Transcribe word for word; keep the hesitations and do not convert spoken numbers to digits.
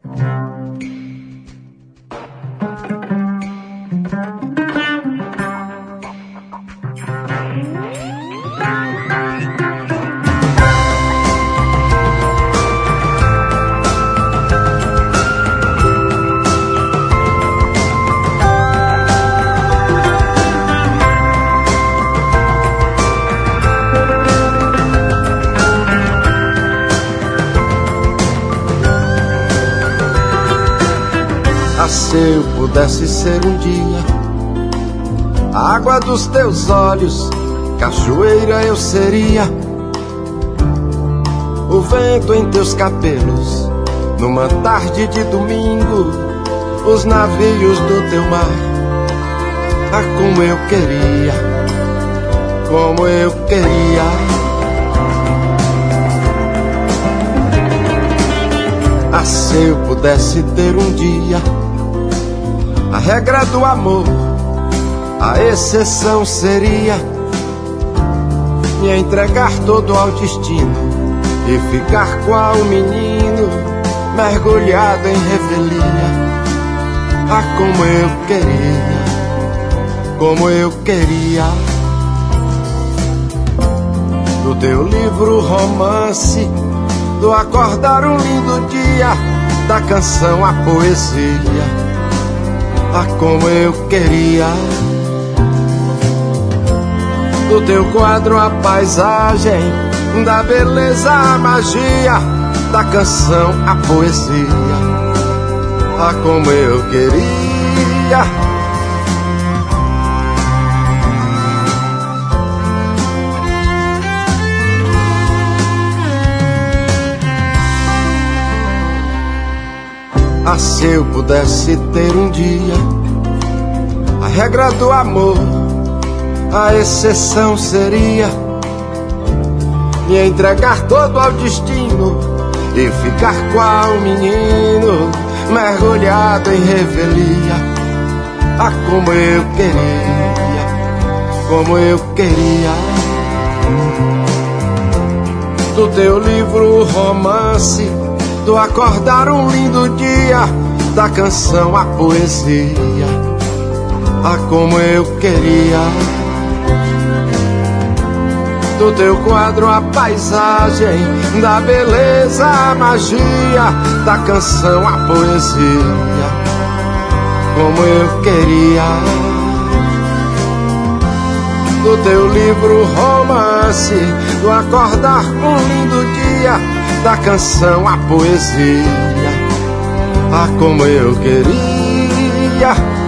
Se eu pudesse ser um dia a água dos teus olhos, cachoeira eu seria, o vento em teus cabelos, numa tarde de domingo, os navios do teu mar. Ah, como eu queria, como eu queria. Ah, se eu pudesse ter um dia a regra do amor, a exceção seria me entregar todo ao destino e ficar qual menino mergulhado em revelia. Ah, como eu queria, como eu queria. Do teu livro romance, do acordar um lindo dia, da canção a poesia. Ah, como eu queria. Do teu quadro a paisagem, da beleza a magia, da canção a poesia. Ah, como eu queria. Ah, se eu pudesse ter um dia a regra do amor, a exceção seria me entregar todo ao destino e ficar qual menino mergulhado em revelia. Ah, como eu queria, como eu queria. Do teu livro romance, do acordar um lindo dia, da canção a poesia. Ah, como eu queria. Do teu quadro a paisagem, da beleza a magia, da canção a poesia. Como eu queria. Do teu livro romance, do acordar um lindo dia, da canção a poesia. Ah, como eu queria.